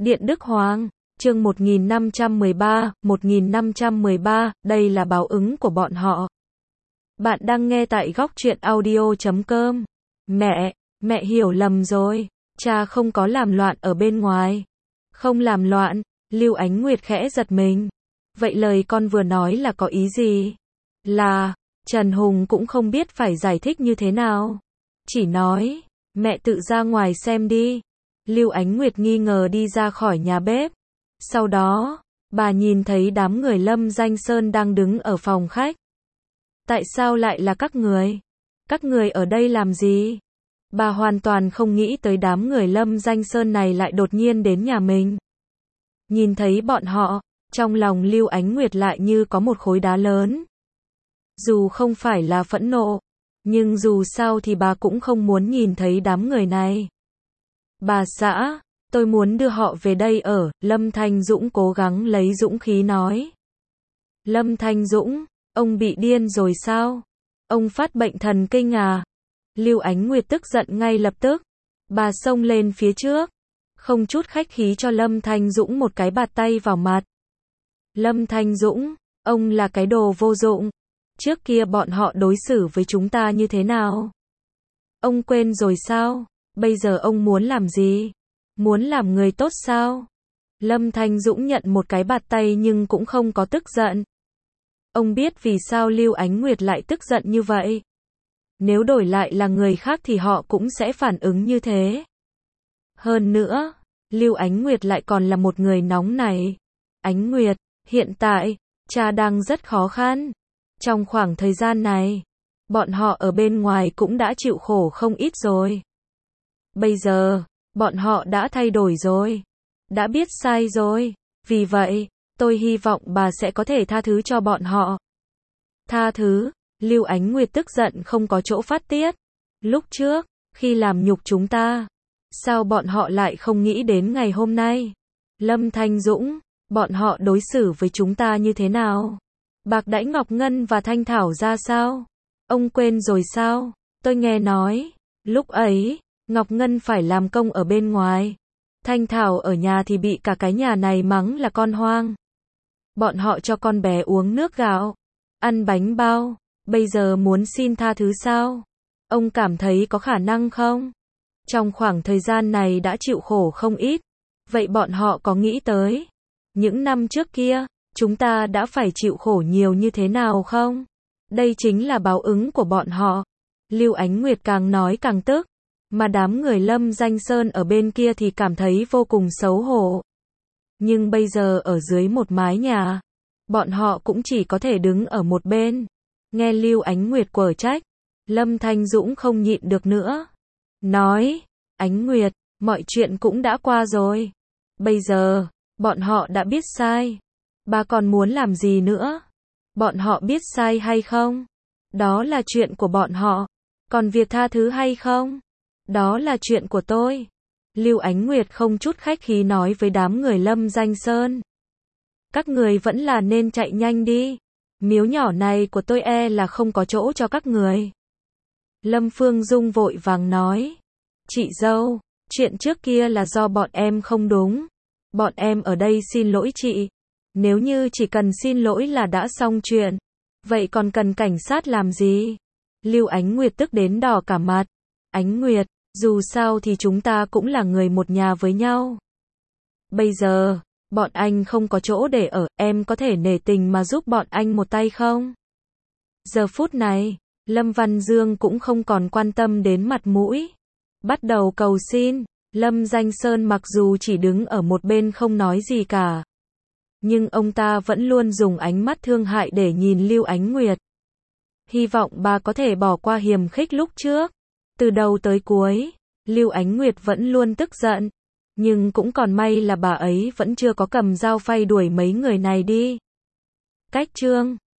Điện Đức Hoàng, chương 1513, đây là báo ứng của bọn họ. Bạn đang nghe tại góc truyện audio.com. Mẹ hiểu lầm rồi, cha không có làm loạn ở bên ngoài. Không làm loạn, Lưu Ánh Nguyệt khẽ giật mình. Vậy lời con vừa nói là có ý gì? Trần Hùng cũng không biết phải giải thích như thế nào. Chỉ nói, mẹ tự ra ngoài xem đi. Lưu Ánh Nguyệt nghi ngờ đi ra khỏi nhà bếp. Sau đó, bà nhìn thấy đám người Lâm Danh Sơn đang đứng ở phòng khách. Tại sao lại là các người? Các người ở đây làm gì? Bà hoàn toàn không nghĩ tới đám người Lâm Danh Sơn này lại đột nhiên đến nhà mình. Nhìn thấy bọn họ, trong lòng Lưu Ánh Nguyệt lại như có một khối đá lớn. Dù không phải là phẫn nộ, nhưng dù sao thì bà cũng không muốn nhìn thấy đám người này. Bà xã, tôi muốn đưa họ về đây ở, Lâm Thanh Dũng cố gắng lấy dũng khí nói. Lâm Thanh Dũng, ông bị điên rồi sao? Ông phát bệnh thần kinh à? Lưu Ánh Nguyệt tức giận ngay lập tức. Bà xông lên phía trước, không chút khách khí cho Lâm Thanh Dũng một cái bạt tay vào mặt. Lâm Thanh Dũng, ông là cái đồ vô dụng. Trước kia bọn họ đối xử với chúng ta như thế nào? Ông quên rồi sao? Bây giờ ông muốn làm gì? Muốn làm người tốt sao? Lâm Thanh Dũng nhận một cái bạt tay nhưng cũng không có tức giận. Ông biết vì sao Lưu Ánh Nguyệt lại tức giận như vậy. Nếu đổi lại là người khác thì họ cũng sẽ phản ứng như thế. Hơn nữa, Lưu Ánh Nguyệt lại còn là một người nóng này. Ánh Nguyệt, hiện tại, cha đang rất khó khăn. Trong khoảng thời gian này, bọn họ ở bên ngoài cũng đã chịu khổ không ít rồi. Bây giờ, bọn họ đã thay đổi rồi. Đã biết sai rồi. Vì vậy, tôi hy vọng bà sẽ có thể tha thứ cho bọn họ. Tha thứ, Lưu Ánh Nguyệt tức giận không có chỗ phát tiết. Lúc trước, khi làm nhục chúng ta, sao bọn họ lại không nghĩ đến ngày hôm nay? Lâm Thanh Dũng, bọn họ đối xử với chúng ta như thế nào? Bạc đãi Ngọc Ngân và Thanh Thảo ra sao? Ông quên rồi sao? Tôi nghe nói, lúc ấy, Ngọc Ngân phải làm công ở bên ngoài. Thanh Thảo ở nhà thì bị cả cái nhà này mắng là con hoang. Bọn họ cho con bé uống nước gạo, ăn bánh bao, bây giờ muốn xin tha thứ sao? Ông cảm thấy có khả năng không? Trong khoảng thời gian này đã chịu khổ không ít. Vậy bọn họ có nghĩ tới những năm trước kia, chúng ta đã phải chịu khổ nhiều như thế nào không? Đây chính là báo ứng của bọn họ. Lưu Ánh Nguyệt càng nói càng tức, mà đám người Lâm Danh Sơn ở bên kia thì cảm thấy vô cùng xấu hổ. Nhưng bây giờ ở dưới một mái nhà, bọn họ cũng chỉ có thể đứng ở một bên. Nghe Lưu Ánh Nguyệt quở trách, Lâm Thanh Dũng không nhịn được nữa. Nói, Ánh Nguyệt, mọi chuyện cũng đã qua rồi. Bây giờ, bọn họ đã biết sai. Bà còn muốn làm gì nữa? Bọn họ biết sai hay không? Đó là chuyện của bọn họ. Còn việc tha thứ hay không? Đó là chuyện của tôi. Lưu Ánh Nguyệt không chút khách khí nói với đám người Lâm Danh Sơn. Các người vẫn là nên chạy nhanh đi. Miếu nhỏ này của tôi là không có chỗ cho các người. Lâm Phương Dung vội vàng nói. Chị dâu, chuyện trước kia là do bọn em không đúng. Bọn em ở đây xin lỗi chị. Nếu như chỉ cần xin lỗi là đã xong chuyện, vậy còn cần cảnh sát làm gì? Lưu Ánh Nguyệt tức đến đỏ cả mặt. Ánh Nguyệt, dù sao thì chúng ta cũng là người một nhà với nhau. Bây giờ, bọn anh không có chỗ để ở, em có thể nể tình mà giúp bọn anh một tay không? Giờ phút này, Lâm Văn Dương cũng không còn quan tâm đến mặt mũi. Bắt đầu cầu xin. Lâm Danh Sơn mặc dù chỉ đứng ở một bên không nói gì cả, nhưng ông ta vẫn luôn dùng ánh mắt thương hại để nhìn Lưu Ánh Nguyệt. Hy vọng bà có thể bỏ qua hiềm khích lúc trước. Từ đầu tới cuối, Lưu Ánh Nguyệt vẫn luôn tức giận. Nhưng cũng còn may là bà ấy vẫn chưa có cầm dao phay đuổi mấy người này đi. Cách chương